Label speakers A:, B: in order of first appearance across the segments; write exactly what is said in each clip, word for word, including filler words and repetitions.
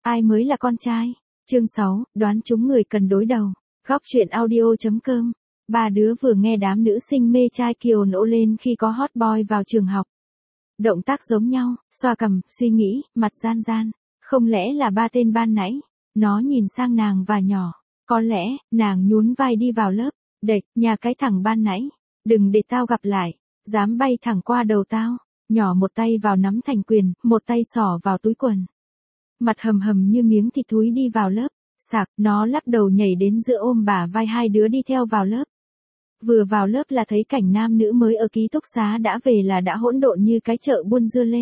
A: Ai mới là con trai? Chương sáu, đoán chúng người cần đối đầu. Góc truyện audio.com. Ba đứa vừa nghe đám nữ sinh mê trai kia ồn ào lên khi có hot boy vào trường học. Động tác giống nhau, xoa cằm, suy nghĩ, mặt gian gian. Không lẽ là ba tên ban nãy? Nó nhìn sang nàng và nhỏ. Có lẽ, nàng nhún vai đi vào lớp. Đệt, nhà cái thằng ban nãy. Đừng để tao gặp lại. Dám bay thẳng qua đầu tao. Nhỏ một tay vào nắm thành quyền, một tay xỏ vào túi quần. Mặt hầm hầm như miếng thịt thúi đi vào lớp. Sạc, nó lắc đầu nhảy đến giữa ôm bả vai hai đứa đi theo vào lớp. Vừa vào lớp là thấy cảnh nam nữ mới ở ký túc xá đã về là đã hỗn độn như cái chợ buôn dưa lê.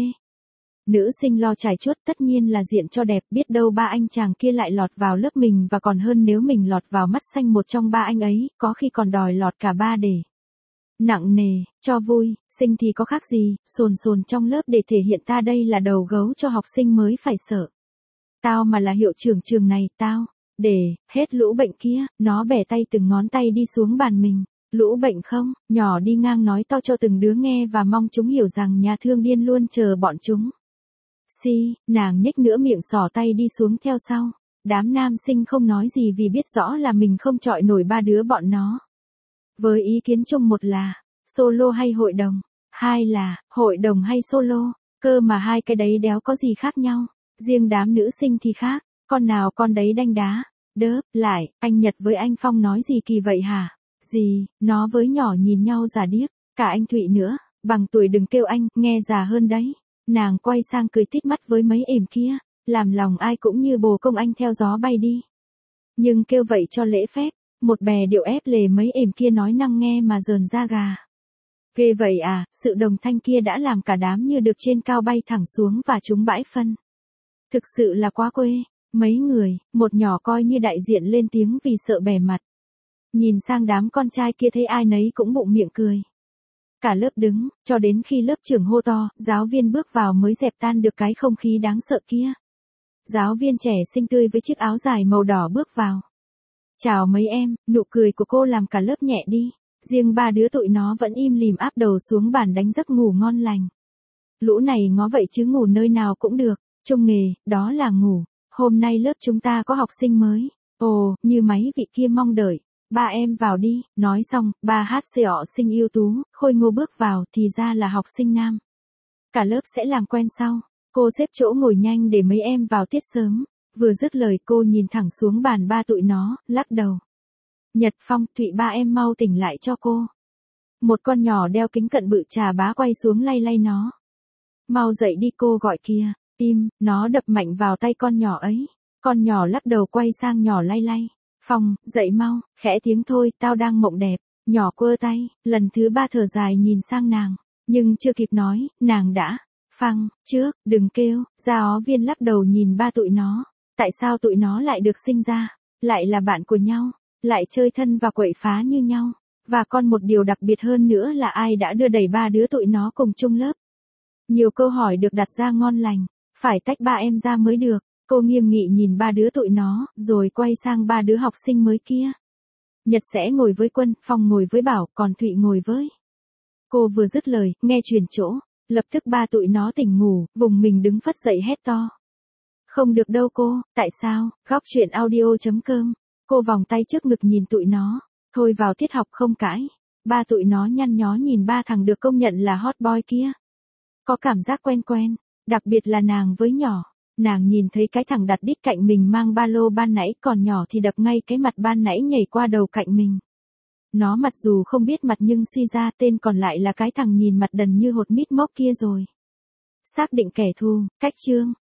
A: Nữ sinh lo trải chuốt tất nhiên là diện cho đẹp, biết đâu ba anh chàng kia lại lọt vào lớp mình, và còn hơn nếu mình lọt vào mắt xanh một trong ba anh ấy, có khi còn đòi lọt cả ba để. Nặng nề, cho vui, sinh thì có khác gì, sồn sồn trong lớp để thể hiện ta đây là đầu gấu cho học sinh mới phải sợ. Tao mà là hiệu trưởng trường này, tao, để, hết lũ bệnh kia, nó bẻ tay từng ngón tay đi xuống bàn mình. Lũ bệnh không, nhỏ đi ngang nói to cho từng đứa nghe và mong chúng hiểu rằng nhà thương điên luôn chờ bọn chúng. Si, nàng nhếch nửa miệng xỏ tay đi xuống theo sau. Đám nam sinh không nói gì vì biết rõ là mình không chọi nổi ba đứa bọn nó. Với ý kiến chung một là, solo hay hội đồng, hai là, hội đồng hay solo, cơ mà hai cái đấy đéo có gì khác nhau. Riêng đám nữ sinh thì khác, con nào con đấy đanh đá. Đớp, lại, anh Nhật với anh Phong nói gì kỳ vậy hả? Gì, nó với nhỏ nhìn nhau già điếc, cả anh Thụy nữa, bằng tuổi đừng kêu anh, nghe già hơn đấy. Nàng quay sang cười tít mắt với mấy ẻm kia, làm lòng ai cũng như bồ công anh theo gió bay đi. Nhưng kêu vậy cho lễ phép, một bè điệu ép lề mấy ẻm kia nói năng nghe mà rờn da gà. Ghê vậy à, sự đồng thanh kia đã làm cả đám như được trên cao bay thẳng xuống và trúng bãi phân. Thực sự là quá quê, mấy người, một nhỏ coi như đại diện lên tiếng vì sợ bẻ mặt. Nhìn sang đám con trai kia thấy ai nấy cũng bụng miệng cười. Cả lớp đứng, cho đến khi lớp trưởng hô to, giáo viên bước vào mới dẹp tan được cái không khí đáng sợ kia. Giáo viên trẻ xinh tươi với chiếc áo dài màu đỏ bước vào. Chào mấy em, nụ cười của cô làm cả lớp nhẹ đi. Riêng ba đứa tụi nó vẫn im lìm áp đầu xuống bàn đánh giấc ngủ ngon lành. Lũ này ngó vậy chứ ngủ nơi nào cũng được, chung nghề, đó là ngủ. Hôm nay lớp chúng ta có học sinh mới. Ồ, như máy vị kia mong đợi. Ba em vào đi, nói xong, ba hát xê ọ sinh ưu tú, khôi ngô bước vào, thì ra là học sinh nam. Cả lớp sẽ làm quen sau. Cô xếp chỗ ngồi nhanh để mấy em vào tiết sớm. Vừa dứt lời cô nhìn thẳng xuống bàn ba tụi nó, lắc đầu. Nhật, Phong, Thụy, ba em mau tỉnh lại cho cô. Một con nhỏ đeo kính cận bự trà bá quay xuống lay lay nó. Mau dậy đi, cô gọi kìa. Im, nó đập mạnh vào tay con nhỏ ấy. Con nhỏ lắc đầu quay sang nhỏ lay lay. Phong, dậy mau, khẽ tiếng thôi, tao đang mộng đẹp. Nhỏ quơ tay, lần thứ ba thở dài nhìn sang nàng. Nhưng chưa kịp nói, nàng đã. Phăng, trước, đừng kêu. Giáo viên lắc đầu nhìn ba tụi nó. Tại sao tụi nó lại được sinh ra? Lại là bạn của nhau. Lại chơi thân và quậy phá như nhau. Và còn một điều đặc biệt hơn nữa là ai đã đưa đẩy ba đứa tụi nó cùng chung lớp. Nhiều câu hỏi được đặt ra ngon lành. Phải tách ba em ra mới được. Cô nghiêm nghị nhìn ba đứa tụi nó, rồi quay sang ba đứa học sinh mới kia. Nhật sẽ ngồi với Quân, Phong ngồi với Bảo, còn Thụy ngồi với. Cô vừa dứt lời, nghe truyền chỗ. Lập tức ba tụi nó tỉnh ngủ, vùng mình đứng phất dậy hét to. Không được đâu cô, tại sao? Góc truyện audio.com. Cô vòng tay trước ngực nhìn tụi nó. Thôi vào tiết học không cãi. Ba tụi nó nhăn nhó nhìn ba thằng được công nhận là hot boy kia. Có cảm giác quen quen, đặc biệt là nàng với nhỏ. Nàng nhìn thấy cái thằng đặt đít cạnh mình mang ba lô ban nãy, còn nhỏ thì đập ngay cái mặt ban nãy nhảy qua đầu cạnh mình. Nó mặt dù không biết mặt nhưng suy ra tên còn lại là cái thằng nhìn mặt đần như hột mít mốc kia rồi. Xác định kẻ thù, cách chương.